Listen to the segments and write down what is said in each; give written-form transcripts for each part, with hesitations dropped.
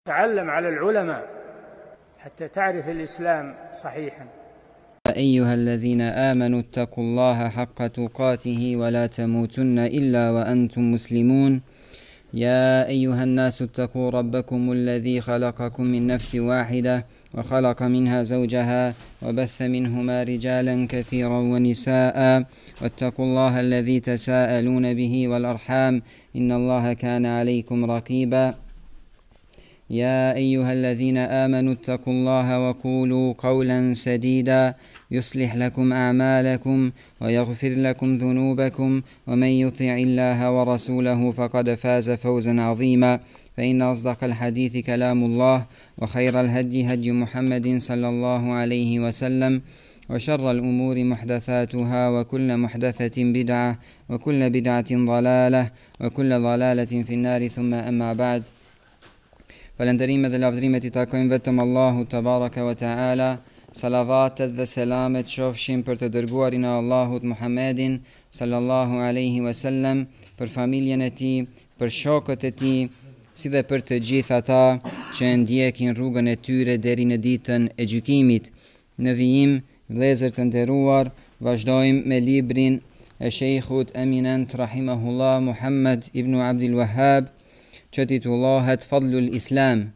تعلم على العلماء حتى تعرف الإسلام صحيحا. يا أيها الذين آمنوا اتقوا الله حق تقاته ولا تموتن إلا وأنتم مسلمون. يا أيها الناس اتقوا ربكم الذي خلقكم من نفس واحدة وخلق منها زوجها وبث منهما رجالا كثيرا ونساء واتقوا الله الذي تساءلون به والأرحام إن الله كان عليكم رقيبا. يا أيها الذين آمنوا اتقوا الله وقولوا قولا سديدا يصلح لكم أعمالكم ويغفر لكم ذنوبكم ومن يطع الله ورسوله فقد فاز فوزا عظيما. فإن أصدق الحديث كلام الله وخير الهدي هدي محمد صلى الله عليه وسلم وشر الأمور محدثاتها وكل محدثة بدعة وكل بدعة ضلالة وكل ضلالة في النار ثم أما بعد. Falënderimet dhe lavdrimet I takojnë vetëm Allahu te baraka wa taala. Salavatet dhe selamet qofshin për të dërguarin e Allahut Muhammedin sallallahu alaihi wasallam, për familjen e tij, për shokët e tij, si dhe për të gjithë ata që ndjekin rrugën e tyre deri në ditën e gjykimit. Në vijim, vëllezër të nderuar, vazhdojmë me librin e Sheikhut Eminent rahimahullah Muhammad ibn Abdul Wahhab, që titullohet Fadlul Islam.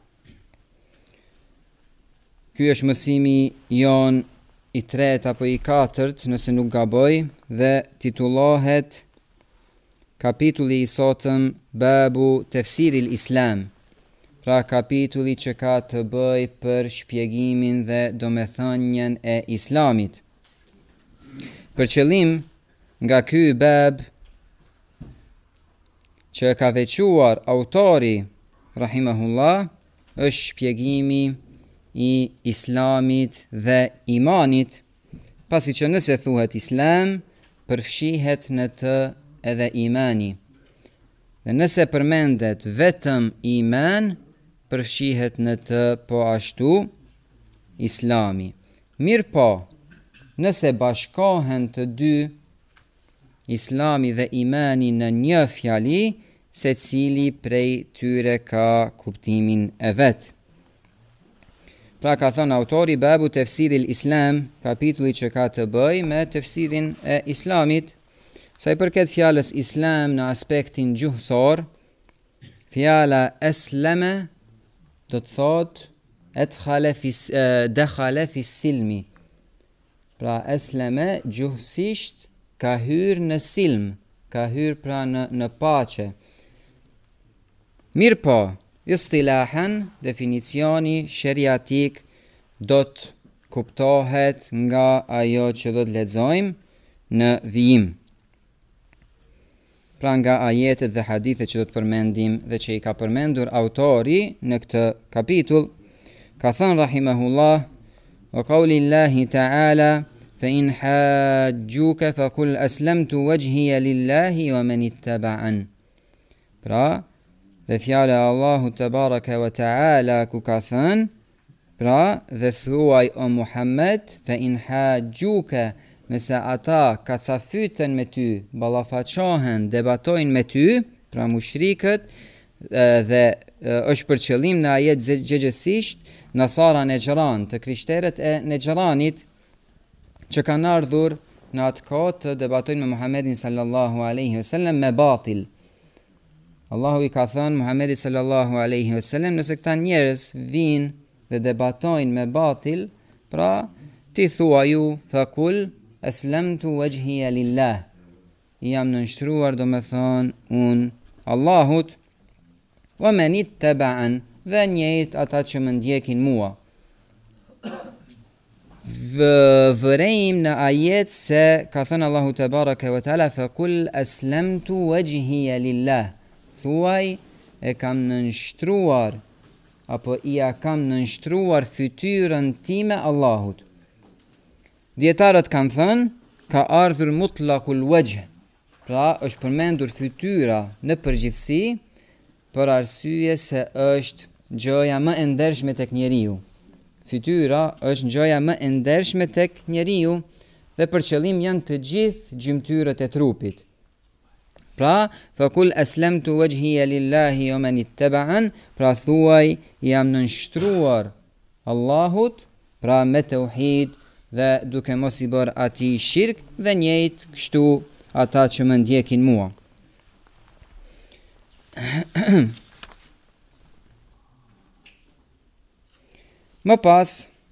Ky është mësimi jon I tretë apo I katërt, nëse nuk gaboj, dhe titullohet kapitulli I sotëm Babu Tefsiril Islam. Pra kapitulli që ka të bëj për shpjegimin dhe domethënien e Islamit. Për qëllim, nga ky bab që ka veçuar autori rahimahullah është shpjegimi I Islamit dhe imanit, pasi që nëse thuhet Islam, përfshihet në të edhe imani. Dhe nëse përmendet vetëm iman, përfshihet në të po ashtu Islami. Mirë po, nëse bashkohen të dy, Islami dhe imani në një fjali, se cili prej tyre ka kuptimin e vet. Pra ka thënë autori Babu Tefsiril Islam, kapitulli që ka të bëj me tefsirin e Islamit. Sa I përket fjalës Islam në aspektin gjuhësor, fjala esleme do të thot dakhala fi silmi. Pra esleme gjuhësisht ka hyrë në silm, ka hyrë pra në paqe. Mirë po, istilahan, definicioni sheriatik do të kuptohet nga ajo që do të lexojmë në vijim. Pra nga ajetet dhe hadithet që do të përmendim dhe që I ka përmendur autori në këtë kapitull, ka thënë rahimahullah, wa qawlillahi ta'ala, فإن حاجوك فقل أسلمت وجهي لله ومن اتبعن. Pra, dhe fjala e Allahut te baraka wa taala ku ka thënë, pra dhe thuaj o Muhammed, فإن حاجوك, nëse ata kacafyten me ty, ballafaqohen, debatojnë me ty, pra mushrikët, dhe është për qëllim në ajet gjëgjësisht Nasara Nejran, të krishterët e Nejranit, që kanë ardhur në atë kohë të debatojnë me Muhammedin sallallahu alaihi wasallam me batil. Allahu I ka thënë Muhammedit sallallahu alaihi wasallam, nëse këta njerëz vinë dhe debatojnë me batil, pra ti thua ju faqul aslamtu wajhiya lillah. Jam nënshtruar, do me thonë unë Allahut, wa man ittaba'an, dhe njëjtë ata që më ndjekin mua. Vërejmë në ajet se ka thënë Allahu te baraka wa taala faqul aslamtu wajhiya lillah. Thuaj e kam nënshtruar apo ja kam nënshtruar fytyrën time Allahut. Dietarët kanë thënë ka ardhur mutlaqul wajh. Pra është përmendur fytyra në përgjithësi për arsye se është gjëja më e ndershme tek njeriu. Fytyra është gjëja më e ndershme tek njeriu dhe për qëllim janë të gjithë gjymtyrët e trupit. Pra, fëkull aslamtu wajhiya lillahi wa man ittaba'an, pra thuaj jam nënshtruar Allahut, pra me tauhid dhe duke mos i bërë atij shirk dhe njëjt kështu ata që më ndjekin mua. Më pas,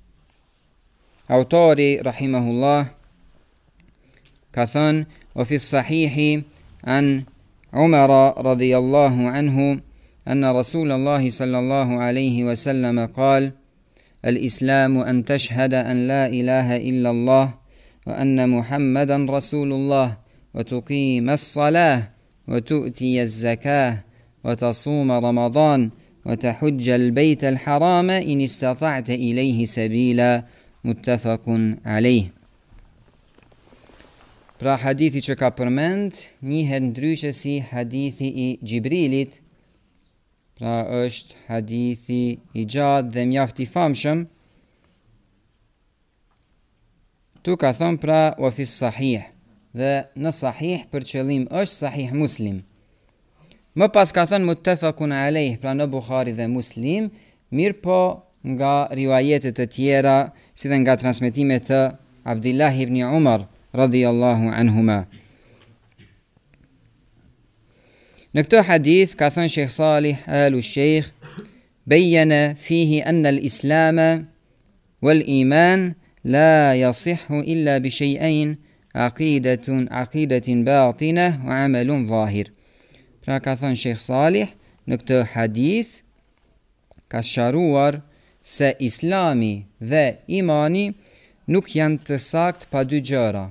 autori rahimahullah ka thënë: "Wa fi sahihi an Umar radiyallahu anhu anna Rasulullah sallallahu alayhi wa sallam qala: الإسلام أن تشهد أن لا إله إلا الله وأن محمدا رسول الله وتقيم الصلاة وتؤتي الزكاة وتصوم رمضان وتحج البيت الحرام إن استطعت إليه سبيلا متفق عليه." Pra hadithi që ka përmend njihet ndryshe si hadithi I Gjibrilit. Pra është hadithi I gjatë dhe mjaft I famshëm. Tu ka thonë pra wa fi sahih, dhe në sahih për qëllim është sahih Muslim. Më pas ka thënë muttafaqun alayh, pra në Bukhari dhe Muslim, mirë po nga rivajetet të tjera, si dhe nga transmetimet të Abdullah ibn Umar radiyallahu anhuma. Në këtë hadith ka thënë Sheikh Salih al-Sheikh, bayyana fihi anna al-islam wal-iman la yasihhu illa bi shay'ain aqidatin batinah wa 'amalun zahir. Pra ka thënë Sheikh Salih, në këtë hadith ka sqaruar se Islami dhe imani nuk janë të sakt pa dy gjëra.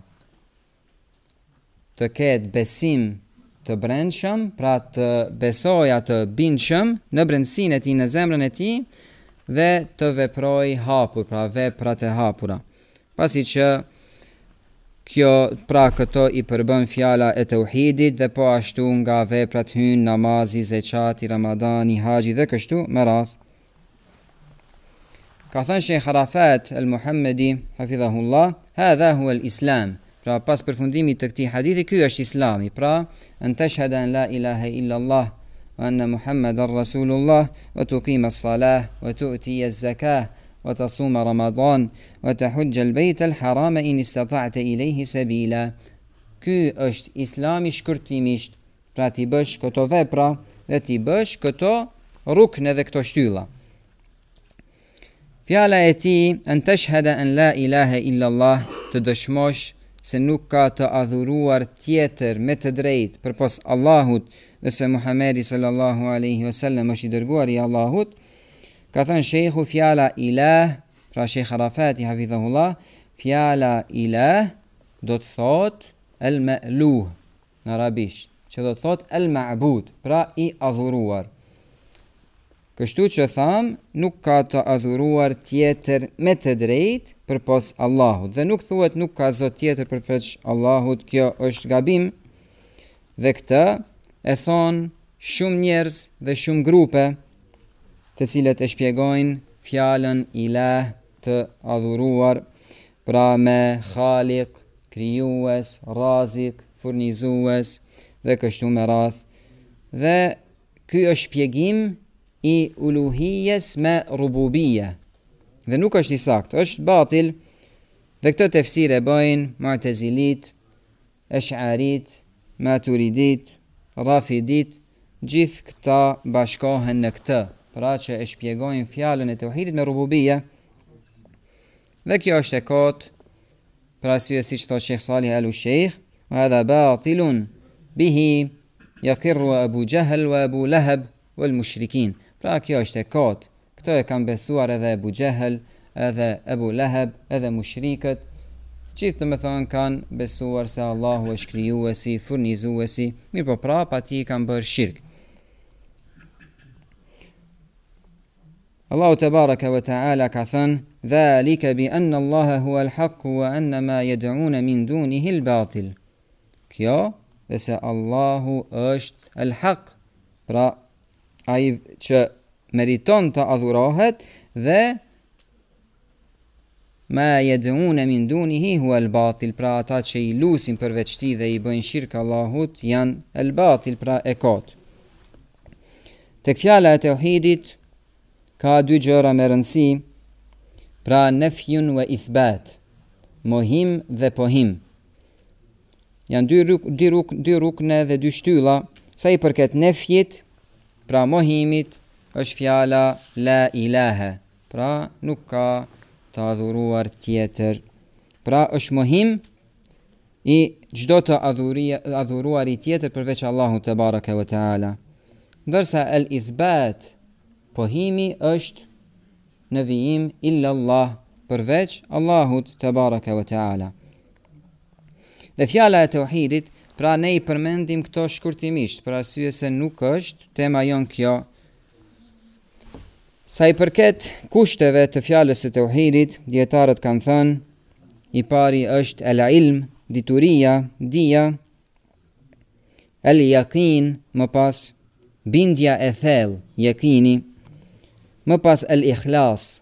Të ketë besim të brendshëm, pra të besoja të bindshëm në brendësinë e tij, në zemrën e tij, dhe të veproj hapur, pra veprat e hapura. Pasi që kjo, pra këto I përbën fjala e tauhidit, dhe po ashtu nga veprat hyn namazi, zeqati, ramadani, haxhi dhe kështu me radhë. Ka thënë Sheikh Arafat al-Muhammadi hafidhahullah, hadha huwa al-islam. Pra pas përfundimit të këtij hadithi, ky është Islami. Pra, an tashhada an la ilaha illa Allah wa anna Muhammadar Rasulullah wa tuqima as-salah wa tu'ti az-zakah wa tasuma Ramadan wa tahujja al-bayt al-haram in istata'ta ilayhi sabila. Ky është Islami shkurtimisht. Pra ti bësh këto vepra dhe ti bësh këto rukne dhe këto shtylla. Fjala e tij an tashhada an la ilaha illa Allah, të dëshmosh se nuk ka të adhuruar tjetër me të drejtë përpos Allahut dhe se Muhamedi sallallahu alaihi wasallam është I dërguari I Allahut. Ka thënë sheikhu, fjala ilah, pra Sheikh Arafati hafidhahullah, fjala ilah do të thot el-ma'luh në arabisht, që do të thot el-ma'bud, pra I adhuruar. Kështu që tham, nuk ka të adhuruar tjetër me të drejtë përpos Allahut, dhe nuk thuhet nuk ka zot tjetër përveç Allahut. Kjo është gabim, dhe këtë e thon shumë njerëz dhe shumë grupe, të cilët e shpjegojnë fjalën ilah, të adhuruar, pra me khaliq, krijues, razik, furnizues dhe kështu me radhë. Dhe ky është shpjegim I uluhijes me rububia, dhe nuk është I saktë, është batil. Dhe këtë tefsir e bëjnë Mu'tazilit, Esh'arit, Maturidit, Rafidit, gjithë këta bashkohen në këtë, pra që e shpjegojnë fjalën e tauhidit me rububia. Dhe kjo është e kotë, pra siç thot Sheikh Salih al-Sheikh, wa hadha batilun bihi yaqirru Abu Jahl wa Abu Lahab wal mushrikin. Pra kjo është e kotë. Këto e kanë besuar edhe Abu Jahl, edhe Abu Lahab, edhe mushrikët. Gjithë me thonë kanë besuar se Allahu është krijuesi, furnizuesi, mirë po prapa ti kanë bërë shirk. Allahu tebaraka wa ta'ala ka thënë: "Dhalika bi anna Allaha huwa al-haq wa anna ma yad'un min dunihi al-batil." Kjo, dhe se Allahu është al-haq, pra ai që meriton të adhurohet, dhe ma yad'un min dunihi huwa al-batil, pra ata që i lusin përveç tij dhe i bëjnë shirk Allahut janë al-batil, pra e kot. Tek fjala e tauhidit ka dy gjëra me rëndësi, pra nefjun wa ithbat, mohim dhe pohim. Janë dy rukne dhe dy shtylla. Sa i përket nefjit, pra mohimit, është fjala la ilaha, pra nuk ka të adhuruar tjetër. Pra është mohim i çdo të adhuruari tjetër përveç Allahut te baraka ve taala. Ndërsa el ithbat, pohimi është në vijim illa Allah, përveç Allahut te baraka ve taala. Dhe fjala e tauhidit, pra ne i përmendim këto shkurtimisht, për arsye se nuk është tema jon kjo. Sa i përket kushteve të fjalës së tauhidit, dietarët kanë thënë, i pari është el ilm, dituria, dija, el yaqin, më pas bindja e thellë, yaqini, më pas el ikhlas,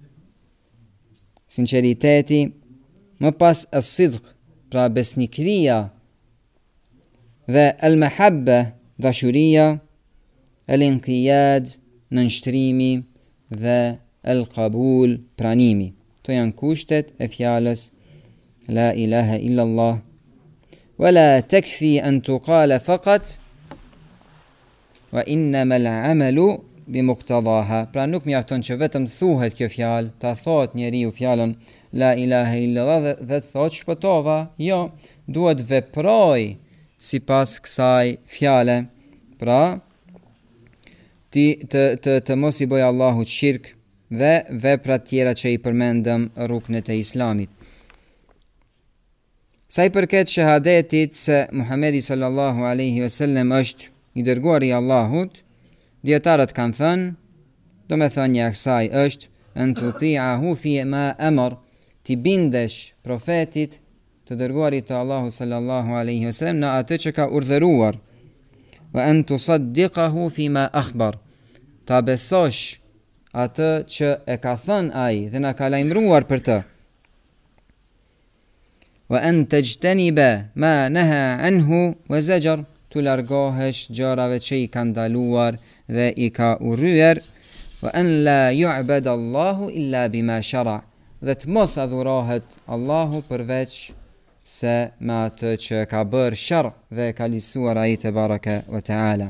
sinqeriteti, më pas el sidq, pra besnikëria, dhe el mahabba, dashuria, el inqiyad, nënshtrimi, dhe el qabul, pranimi. To janë kushtet e fjalës la ilaha illa Allah. Wala takfi an tuqala faqat wa innama al-amalu bimuqtadaha. Pra nuk mjafton që vetëm thuhet kjo fjalë, ta thot njeriu fjalën la ilaha illa Allah dhe të thot shpëtova. Jo, duhet veproj sipas kësaj fjale. Pra të mos i bëj Allahut shirk dhe veprat tjera që i përmendëm ruknet e Islamit. Sa i përket shahadetit se Muhamedi sallallahu alaihi wasallam është i dërguari i Allahut, dietarët kanë thënë, domethënia e kësaj është an tuti'ahu fi ma amar, ti bindesh profetit të dërguarit të Allahut sallallahu alaihi wasallam në atë që ka urdhëruar. Wa an tusaddiqahu fi ma akhbar, ta besosh atë që e ka thënë ai dhe na ka lajmëruar për të. Wa an tajtaniba ma naha anhu wa zajar, tu largohesh gjërave që i ka ndaluar dhe i ka urryer. Wa an la yu'bad Allahu illa bima shara, dhe të mos adhurohet Allahu përveç se me atë që ka bërë shar dhe ka lisuar ai te baraka wa taala.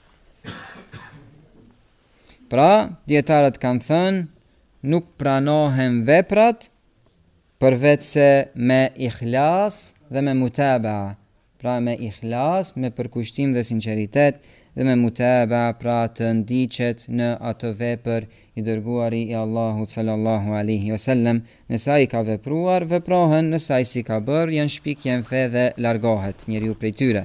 Pra, dietarët kanë thënë, nuk pranohen veprat përveç se me ikhlas dhe me mutaba. Pra me ikhlas, me përkushtim dhe sinqeritet, dhe me mutaba, pra të ndiqet në atë vepër i dërguari i Allahut sallallahu alaihi wasallam. Nëse ai ka vepruar, veprohen, nëse ai si ka bërë, janë shpikje në fe dhe largohet njeriu prej tyre.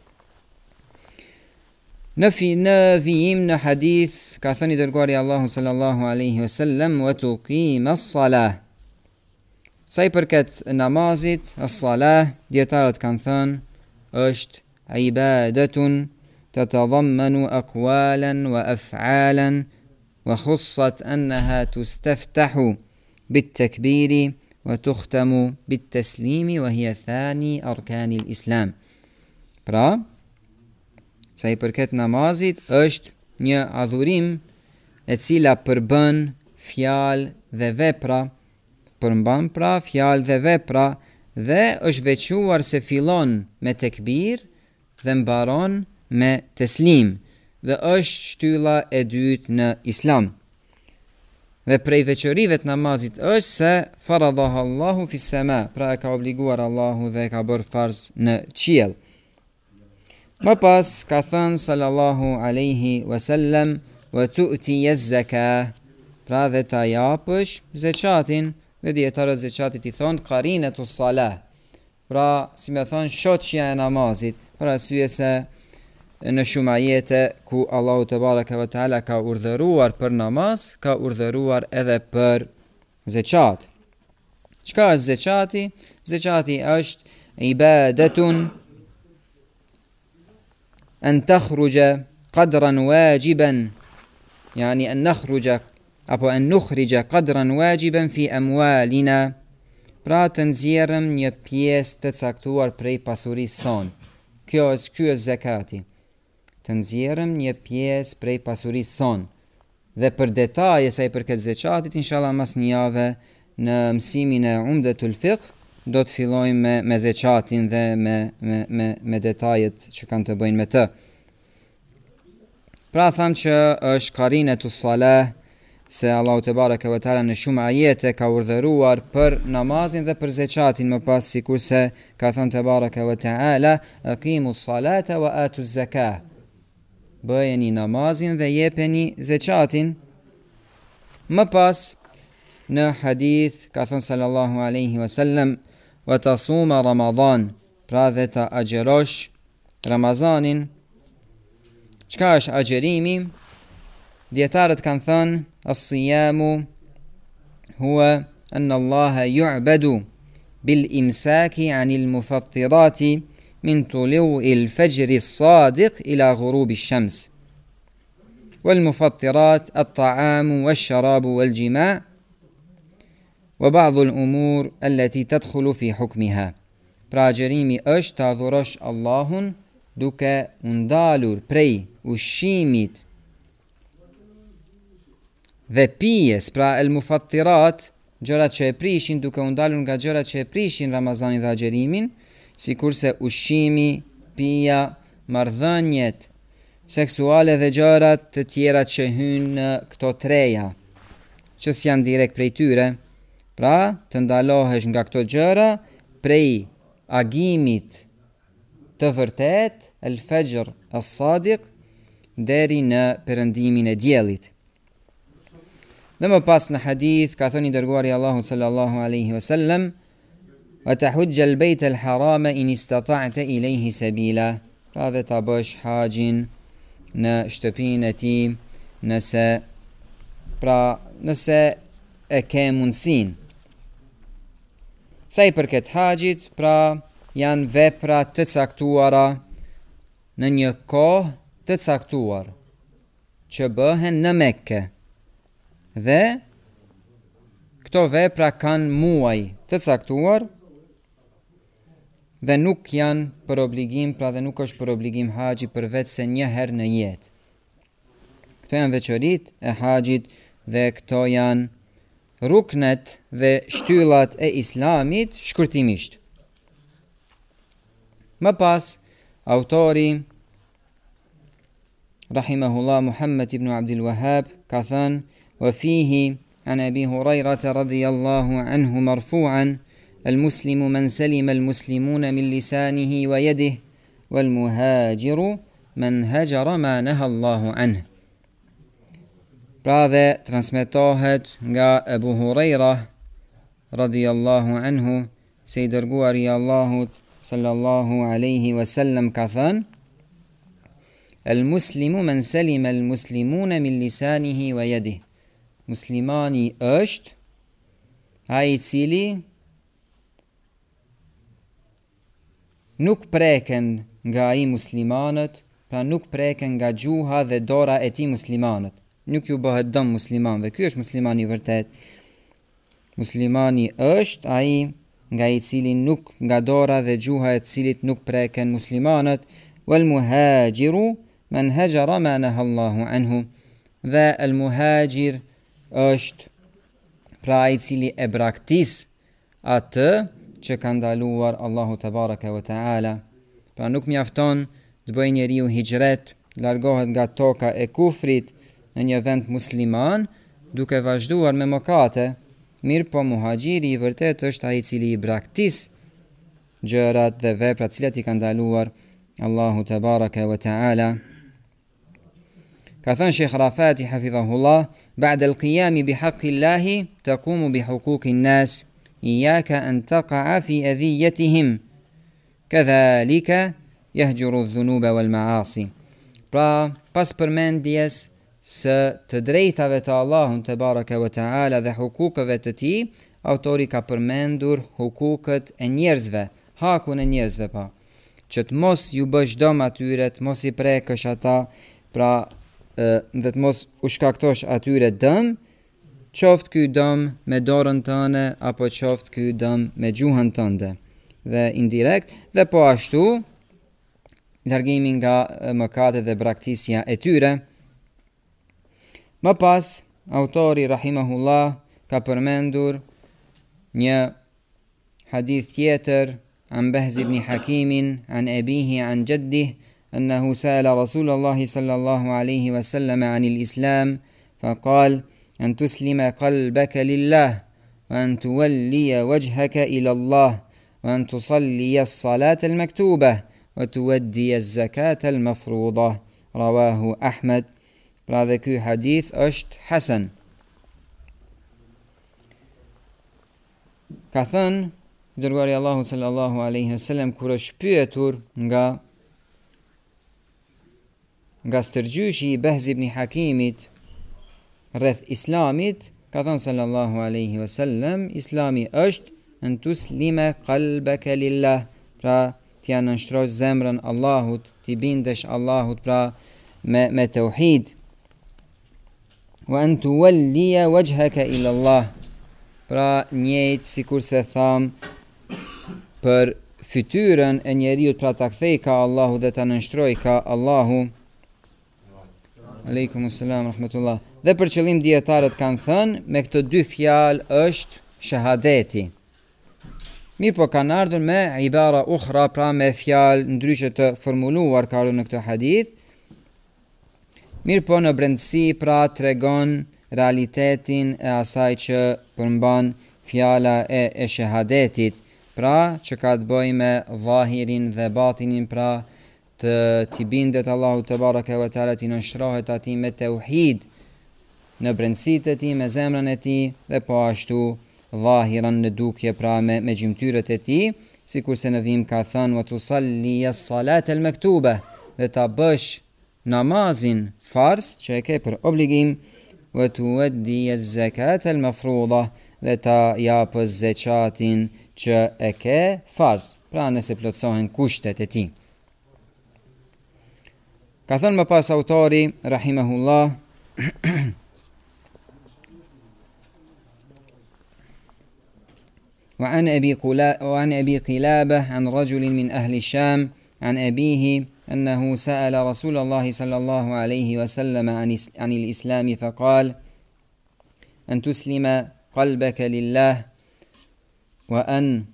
Në vijim në hadith ka thënë i dërguari i Allahut sallallahu alaihi wasallam wa tuqima as-salah. Sa i përket namazit, as-salah, dietarët kanë thënë është ibadatun تتضمن أقوالا وأفعالا وخصت أنها تستفتح بالتكبير وتختم بالتسليم وهي ثاني أركان الإسلام. Pra, sa i përket namazit, është një adhurim e cila përbën fjalë dhe vepra, përmban pra fjalë dhe vepra, dhe është veçuar se fillon me tekbir dhe mbaron me teslim, dhe është shtylla e dytë në Islam. Dhe prej veçorive të namazit është se faradaha Allahu fi sama, pra e ka obliguar Allahu dhe e ka bërë farz në qiell. Më pas ka thënë sallallahu alaihi wasallam wa tu'ti az-zakah, pra dhe ta japësh zeqatin, dhe dietarët zeqatit i thonë qarinatu salah, pra si me thonë shoqja e namazit, për arsye se në shumë ajete ku Allahu te baraka ve taala ka urdhëruar për namaz, ka urdhëruar edhe për zeqat. Çka është zeqati? Zeqati është ibadatun an takhruja qadran wajiban, yani an nakhruja apo an nukhrija qadran wajiban fi amwalina, pra të nxjerrëm një pjesë të caktuar prej pasurisë son. Ky është zakati. Të nxjerrëm një pjesë prej pasurisë son. Dhe për detaje sa i përket zakatit, inshallah mas një jave në mësimin e Umdatul Fiqh do të fillojmë me zakatin dhe me detajet që kanë të bëjnë me të. Pra thamë që është qarinetus salah, se Allahu te baraka ve taala në shumë ajete ka urdhëruar për namazin dhe për zakatin, më pas sikurse ka thënë te baraka ve taala aqimus salata wa atuz zakah, bëjeni namazin dhe jepeni zakatin. Më pas në hadith ka thënë sallallahu alaihi wasallam wa tasuma ramadan, pra dhe ta agjerosh Ramazanin. Çka është agjerimi? Dietarët kanë thënë as-siyamu huwa anna Allaha yu'badu bil imsaki 'anil mufattirati min tulu'il fajri as-sadiq ila ghurubi ash-shams. Wal mufattirat at-ta'amu wash-sharabu wal-jima' wa ba'd al-umur allati tadkhulu fi hukmiha. Pra agjerimi është ta adhurosh Allahun duke ndalur prej ushqimit dhe pijes, pra el mufattirat, gjërat që e prishin, duke u ndalur nga gjërat që e prishin Ramazanin dhe agjerimin, sikurse ushqimi, pija, marrëdhëniet seksuale dhe gjërat të tjera që hyjnë në këto treja, që s'janë direkt prej tyre. Pra, të ndalohesh nga këto gjëra prej agimit të vërtet, el fajr as-sadiq, deri në perëndimin e diellit. Dhe më pas në hadith ka thënë i dërguari Allahu sallallahu alaihi wasallam wa tahujja al-bayt al-harama in istata'ta ilayhi sabila, pra dhe ta bësh haxhin në shtëpinë e tij nëse e ke mundsinë. Sa i përket haxhit, pra janë vepra të caktuara në një kohë të caktuar që bëhen në Mekke. Dhe këto vepra kanë muaj të caktuar dhe nuk janë për obligim, pra dhe nuk është për obligim haxhi përveç se një herë në jetë. Këto janë veçoritë e haxhit dhe këto janë ruknet dhe shtyllat e Islamit shkurtimisht. Më pas, autori rahimahullah Muhammad ibn Abdul Wahhab ka thënë: وفيه عن أبي هريرة رضي الله عنه مرفوعا المسلم من سلم المسلمون من لسانه ويده والمهاجر من هجر ما نهى الله عنه. Pra dhe transmetohet nga Abu Huraira radiyallahu anhu se i dërguari i Allahut sallallahu alaihi wasallam ka thënë: المسلم من سلم المسلمون من لسانه ويده. Muslimani është ai i cili nuk preken nga ai muslimanët, pra nuk preken nga gjuha dhe dora e tij muslimanët. Nuk ju bëhet dëm muslimanëve. Ky është muslimani i vërtet. Muslimani është ai nga i cili nuk nga dora dhe gjuha e cilit nuk preken muslimanët. Wal muhajiru man hajara ma naha Allahu anhu. Dhe el muhajir është pra ai i cili e braktis atë që ka ndaluar Allahu te baraka ve taala. Pra nuk mjafton të bëjë njeriu hijret, largohet nga toka e kufrit në një vend musliman duke vazhduar me mëkate. Mirë po muhaxhiri i vërtet është ai i cili i braktis gjërat dhe veprat të cilat i ka ndaluar Allahu te baraka ve taala. Ka thënë Sheikh Rafati hafidhahullah: بعد القيام بحق الله تقوم بحقوق الناس إياك أن تقع في أذيتهم كذلك يهجر الذنوب والمعاصي. Pra pas përmendjes së të drejtave të Allahun te baraka ve taala dhe hukukëve të tij, autori ka përmendur hukukët e njerëzve, hakun e njerëzve, pa që të mos ju bësh dëm atyre, të mos i prekësh ata, pra dhe të mos u shkaktosh atyre dëm, qoftë ky dëm me dorën tënde apo qoftë ky dëm me gjuhën tënde, dhe indirekt, dhe po ashtu largimi nga mëkatet dhe braktisja e tyre. Më pas, autori rahimahullah ka përmendur një hadith tjetër an Bahz ibn Hakimin an abihi an jaddih annahu sa'ala Rasulullah sallallahu alayhi wa sallam an al-Islam faqal an tuslima qalbaka lillah wa an tuwalliya wajhaka ila Allah wa an tusalliya as-salata al-maktubah wa tuwaddiya az-zakata al-mafruḍah. Rawahu Ahmed. Pra dhe ky hadith është hasan. Ka thënë dërguari Allahu sallallahu alaihi wasallam kur është pyetur nga stërgjyshi i Bahz ibn Hakimit rreth islamit, ka thënë sallallahu alaihi wasallam, islami është an tuslima qalbaka lillah, pra t'ja nënshtrosh zemrën Allahut, t'i bindesh Allahut, pra me tauhid. Wa an tuwalliya wajhaka ila Allah, pra njëjtë sikur se tham për fytyrën e njeriut, pra ta kthej ka Allahu dhe ta nënshtroj ka Allahu. Aleikum assalam rahmatullah. Dhe për qëllim dietarët kanë thënë me këto dy fjalë është shahadeti. Mirë po kanë ardhur me ibara ukhra, pra me fjalë ndryshe të formuluar ka ardhur në këtë hadith. Mirë po në brendësi, pra tregon realitetin e asaj që përmban fjala e shahadetit, pra që ka të bëjë me zahirin dhe batinin, pra t'i bindet Allahu te baraka ve taala, t'i nënshtrohet atij me tauhid në brendësitë e tij, me zemrën e tij, dhe po ashtu zahiran në dukje, pra me gjymtyrët e tij, sikurse në vim ka thënë wa tusalli as-salata al-maktuba, dhe ta bësh namazin fars që e ke për obligim, wa tuwaddi az-zakata al-mafruḍah, dhe ta japësh zakatin që e ke fars, pra nëse plotësohen kushtet e tij. Ka thënë më pas autori rahimahullah وعن أبي قلابة عن رجل من أهل الشام عن أبيه أنه سأل رسول الله صلى الله عليه وسلم عن الإسلام فقال أن تسلم قلبك لله وأن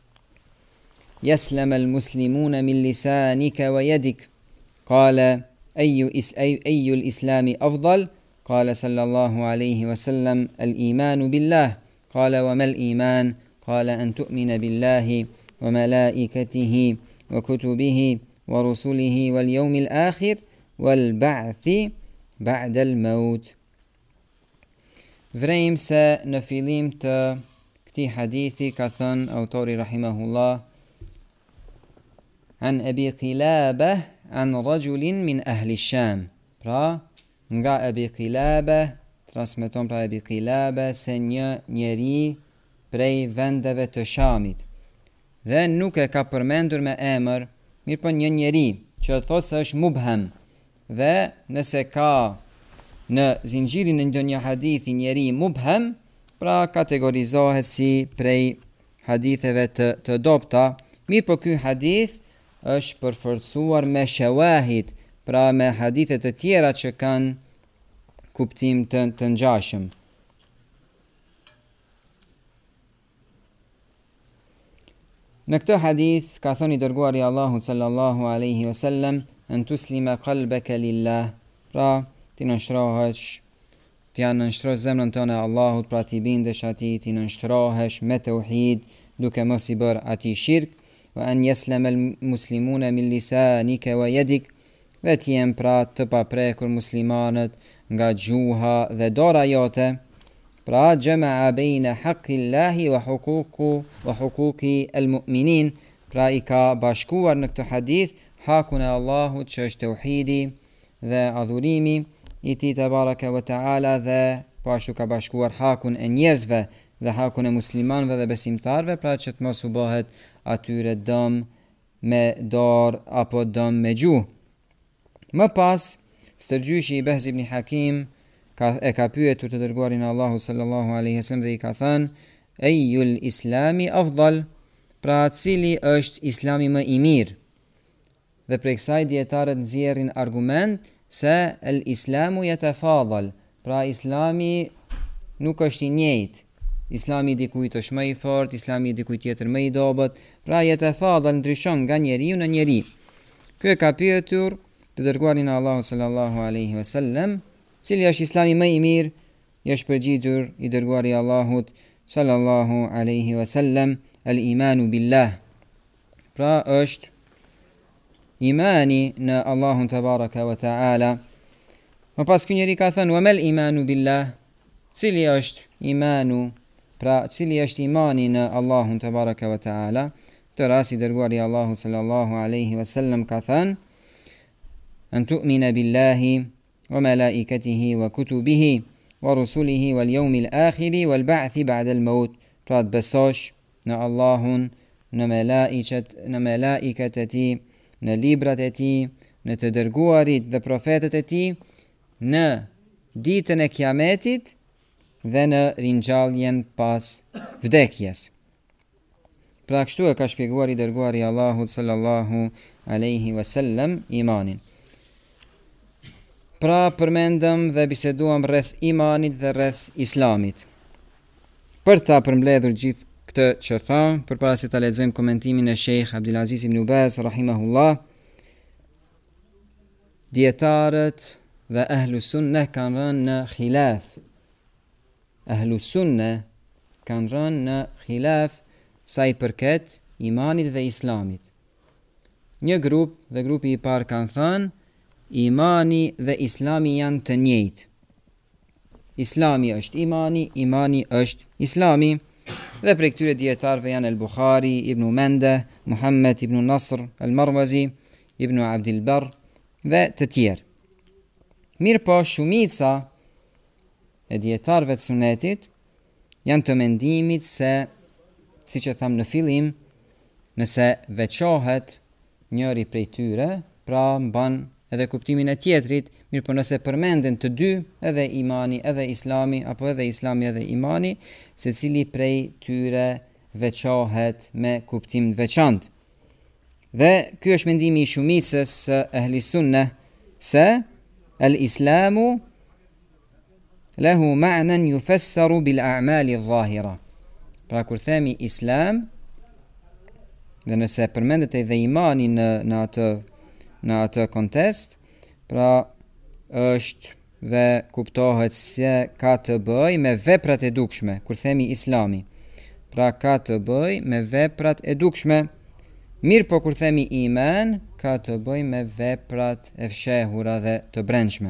يسلم المسلمون من لسانك ويدك. قال أي الإسلام أفضل؟ قال صلى الله عليه وسلم الإيمان بالله. قال وما الإيمان؟ قال أن تؤمن بالله وملائكته وكتبه ورسله واليوم الآخر والبعث بعد الموت. Vrejmë se në fillim të këtij hadithi ka thënë autori rahimahullah an Abi Qilabah an rajulin min ahli Sham, pra nga Abi Qilabah transmeton pra Abi Qilabah se një njeri prej vendeve të Shamit, dhe nuk e ka përmendur me emër, mirë po një njeri që thot se është mubhem, dhe nëse ka në zinxhirin e ndonjë hadithi njeri mubhem, pra kategorizohet si prej haditheve të dobta. Mirë po ky hadith është përforcuar me shawahid, pra me hadithe të tjera që kanë kuptim të ngjashëm. Në këtë hadith ka thënë i dërguari Allahu sallallahu alaihi wasallam an tuslima qalbaka lillah, pra ti nënshtrohesh, ti nënshtrosh zemrën tënde Allahut, pra ti bindesh atij, ti nënshtrohesh me tauhid, duke mos i bërë atij shirk, wa an yaslama al-muslimuna min lisanika wa yadik, dhe ti jem pra të paprekur muslimanët nga gjuha dhe dora jote, pra jama'a baina haqqillahi wa huquqi al-mu'minin, pra i ka bashkuar në këtë hadith hakun e Allahut që është tauhidi dhe adhurimi i tij te baraka wa taala, dhe po ashtu ka bashkuar hakun e njerëzve dhe hakun e muslimanëve dhe besimtarëve, pra që të mos u bëhet atyre dëm me dorë apo dëm me gjuhë. Më pas, stërgjyshi i Bahz ibn Hakim e ka pyetur të dërguarin e Allahut sallallahu alaihi wasallam dhe i ka thënë: Ejul islami afdal, pra cili është islami më i mirë? Dhe prej kësaj dietarët nxjerrin argument se el islamu yatafadal, pra islami nuk është i njëjtë. Islami i dikujt është më i fortë, islami i dikujt tjetër më i dobët, pra yatafadal ndryshon nga njeriu në njeri. Ky e ka pyetur të dërguarin e Allahut sallallahu alaihi wasallam, cili është islami më i mirë? I është përgjigjur i dërguari i Allahut sallallahu alaihi wasallam: el imanu billah, pra është imani në Allahun tabaraka wa taala. Më pas ky njeri ka thënë: wa mal imanu billah, cili është imanu, pra cili është imani në Allahun tabaraka wa taala? Të rasti i dërguari i Allahut sallallahu alaihi wasallam ka thënë: an tu'mina billahi wa malaikatihi wa kutubihi wa rusulihi wal yawmil akhir wal ba'thi ba'da al maut, pra të besosh në Allahun, në melaikat e tij, në librat e tij, në të dërguarit dhe profetët e tij, në ditën e kiametit dhe në ringjalljen pas vdekjes. Pra kështu e ka shpjeguar i dërguari i Allahut sallallahu alaihi wasallam imanin. Pra përmendëm dhe biseduam rreth imanit dhe rreth islamit. Për ta përmbledhur gjithë këtë që thamë, përpara se ta lexojmë komentimin e Sheikh Abdulaziz ibn Baz rahimahullah, dietarët dhe ahlu sunnah kanë rënë në khilaf. Ahlu sunnah kanë rënë në khilaf sa i përket imanit dhe islamit. Një grup dhe grupi i parë kanë thënë imani dhe islami janë të njëjtë. Islami është imani, imani është islami. Dhe prej këtyre dietarëve janë el-Bukhari, Ibn Mende, Muhammed ibn Nasr al-Marwazi, Ibn Abdul Barr dhe të tjerë. Mirë po, shumica e dietarëve të sunetit janë të mendimit se, siç e tham në fillim, nëse veçohet njëri prej tyre, pra mban edhe kuptimin e tjetrit, mirë po nëse përmenden të dy, edhe imani, edhe islami, apo edhe islami, edhe imani, se cili prej tyre veçohet me kuptim të veçantë. Dhe ky është mendimi i shumicës së ehli sunnah, se el-islamu lahu ma'nan yufassaru bil a'mali adh-dhahira. Pra kur themi islam, dhe nëse përmendet edhe imani në atë kontest, pra është dhe kuptohet se ka të bëj me veprat e dukshme. Kur themi islami, pra ka të bëj me veprat e dukshme. Mirë po kur themi iman, ka të bëj me veprat e fshehura dhe të brendshme.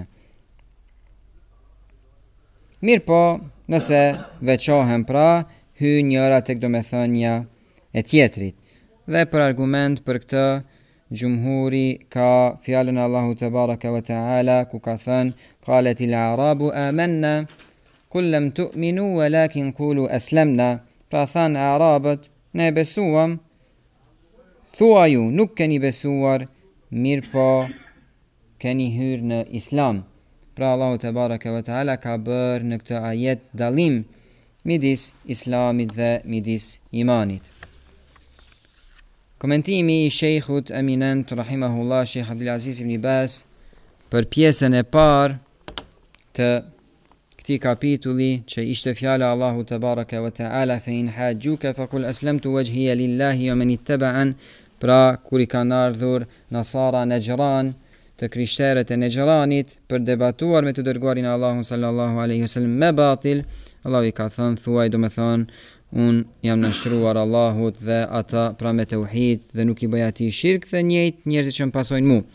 Mirë po, nëse veçohen, pra hyn njëra tek domethënia e tjetrit. Dhe për argument për këtë, Gjumhuri ka fjalën Allahu tabaraka wa taala ku ka thënë: "Qalatil a'rabu amanna qul lam tu'minu walakin qulu aslamna." Pra thanë arabët, ne besuam, thua ju nuk keni besuar, mirë po keni hyrë në islam. Pra Allahu tabaraka wa taala ka bërë në këtë ajet dallim midis islamit dhe midis imanit. Komentimi i Sheikhut eminent rahimahullah Sheikh Abdulaziz ibn Baz për pjesën e parë të këtij kapitulli, që ishte fjala Allahu tabaraka wa taala: "Fa in hajjuka faqul aslamtu wajhiya lillahi wa man ittaba'an." Pra kur i kanë ardhur Nasara Najran, të krishterët e Najranit, për debatuar me të dërguarin e Allahut sallallahu alaihi wasallam me batil, Allahu i ka thënë: thuaj, do me thonë, unë jam nështruar Allahut dhe ata, pra me tauhid, dhe nuk i bëj atij shirk, dhe njëjtë njerëzit që më pasojnë mu.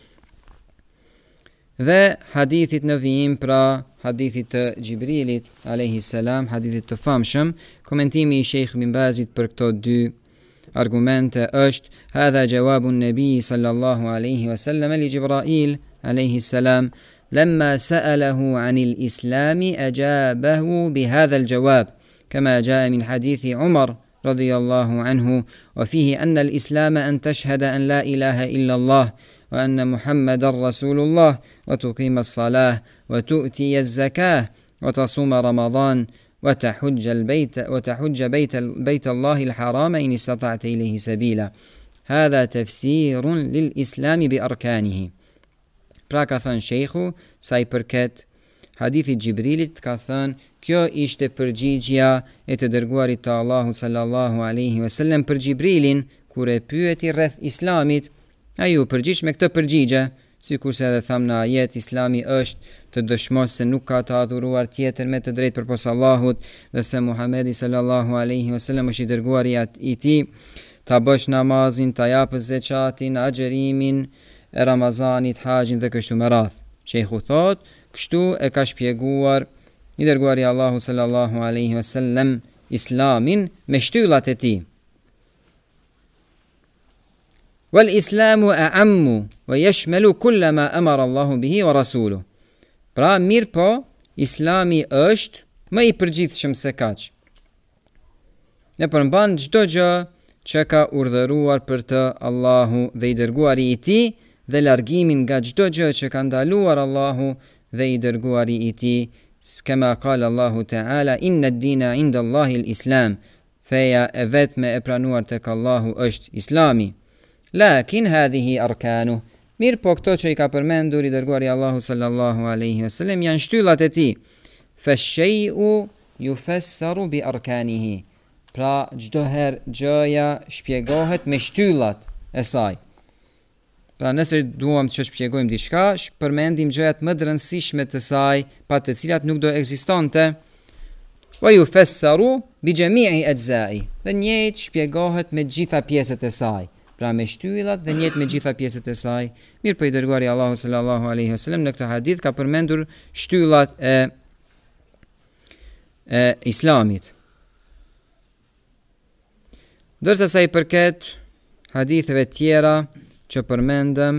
Dhe hadithit në vijim, pra hadithit të Gjibrilit alayhi salam, hadithit të famshëm, komentimi i Sheikh bin Bazit për këto dy argumente është: hadha jawabun nabi sallallahu alaihi wasallam li Jibril alayhi salam lamma sa'alahu 'anil islami ajabahu bi hadha al-jawab. كما جاء من حديث عمر رضي الله عنه وفيه أن الإسلام أن تشهد أن لا إله إلا الله وأن محمد رسول الله وتقيم الصلاة وتؤتي الزكاة وتصوم رمضان وتحج بيت الله الحرام إن استطعت إليه سبيلا. هذا تفسير للإسلام بأركانه. Pra ka thënë shejhu, sa I përket hadithit Gjibrilit, ka thënë, kjo ishte përgjigja e të dërguarit të Allahu sallallahu alaihi wasallam për Gjibrilin, kur e pyeti rreth Islamit, ai u përgjigj me këtë përgjigje, sikurse edhe thamë në ajet, Islami është të dëshmosh se nuk ka të adhuruar tjetër me të drejtë përpos Allahut dhe se Muhamedi sallallahu alaihi wasallam është I dërguari I tij, ta bësh namazin, ta japësh zeqatin, agjerimin e Ramazanit, haxhin dhe kështu me radhë. Shejhu thot, kështu e ka shpjeguar I dërguari Allahu sallallahu alaihi wasallam Islamin me shtyllat e tij. Wal islamu a'ammu wa yashmalu kulla ma amara Allahu bihi wa rasuluhu. Pra mirë po, Islami është më I përgjithshëm se kaq. Ne përmban çdo gjë që ka urdhëruar për të Allahu dhe I dërguari I tij dhe largimin nga çdo gjë që ka ndaluar Allahu dhe I dërguari I tij, kama qala Allahu Ta'ala inna ad-dina 'inda Allahi al-Islam. Feja e vetme e pranuar tek Allahu është Islami. Lakin hadhihi arkanu. Mirë po këto që I ka përmendur I dërguari Allahu sallallahu alaihi wasallam janë shtyllat e tij. Fa shay'u yufassaru bi arkanihi. Pra çdo herë gjëja shpjegohet me shtyllat e saj. Pra nëse duam të shpjegojmë diçka, përmendim gjërat më të rëndësishme të saj, pa të cilat nuk do ekzistonte. Wa yufassaru bi jami'i ajza'i. Dhe njëjtë shpjegohet me gjitha pjesët e saj. Pra me shtyllat dhe njëjtë me gjitha pjesët e saj. Mirë po I dërguari Allahu sallallahu alaihi wasallam në këtë hadith ka përmendur shtyllat e Islamit. Dërsa sa I përket haditheve tjera që përmendëm,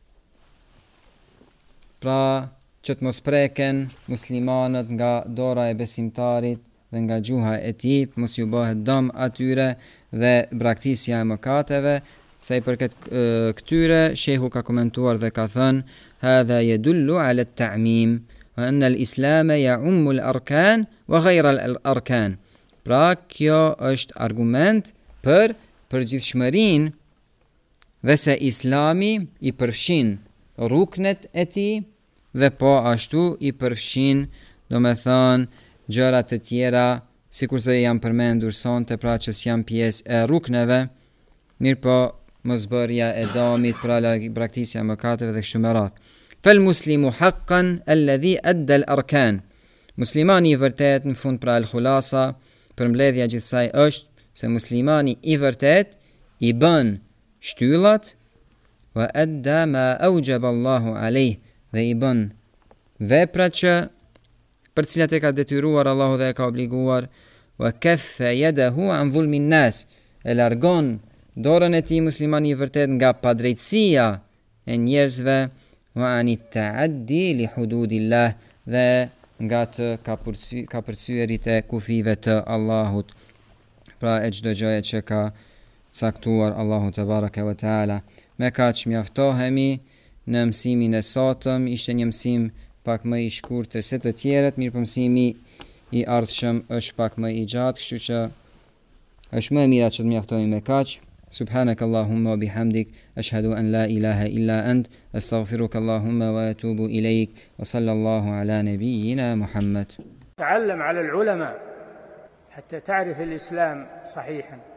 pra që të mos preken muslimanët nga dora e besimtarit dhe nga gjuha e tij, mos ju bëhet dëm atyre dhe braktisja e mëkateve, sa I përket këtyre, shehu ka komentuar dhe ka thënë, hadha yadullu ala at-ta'mim wa anna al-islam ya'ummu al-arkan wa ghayra al-arkan. Pra kjo është argument për përgjithshmërinë dhe se Islami I përfshin ruknet e tij dhe po ashtu I përfshin, do me thënë, gjërat e tjera, sikurse janë përmendur sonte, pra që s'janë pjesë e rukneve, mirë po mosbërja e dëmit, pra braktisja e mëkateve dhe kështu me radhë. Fal muslimu haqqan alladhi adda al-arkan. Muslimani I vërtet në fund, pra al-khulasa, përmbledhja gjithsej është se muslimani I vërtet I bën shtyllat wa adda ma awjaba Allahu alayh, dhe I bën veprat që për cilat e ka detyruar Allahu dhe e ka obliguar, wa kaffa yadahu an zulmin nas, e largon dorën e tij muslimani I vërtet nga padrejtësia e njerëzve, wa an ta'addi li hududillah, dhe nga të kapërcyerit e kufive të Allahut, pra e çdo gjëje që ka caktuar Allahu te baraka wa taala. Me kaq mjaftohemi në mësimin e sotëm. Ishte një mësim pak më I shkurtër se të tjerët, mirë po mësimi I ardhshëm është pak më I gjatë, kështu që është më e mira që të mjaftohemi me kaq. Subhanak Allahumma wa bihamdik, ashhadu an la ilaha illa ant, astaghfiruka Allahumma wa atubu ilayk, wa sallallahu ala nabiyyina Muhammad. تعلم على العلماء حتى تعرف الإسلام صحيحا.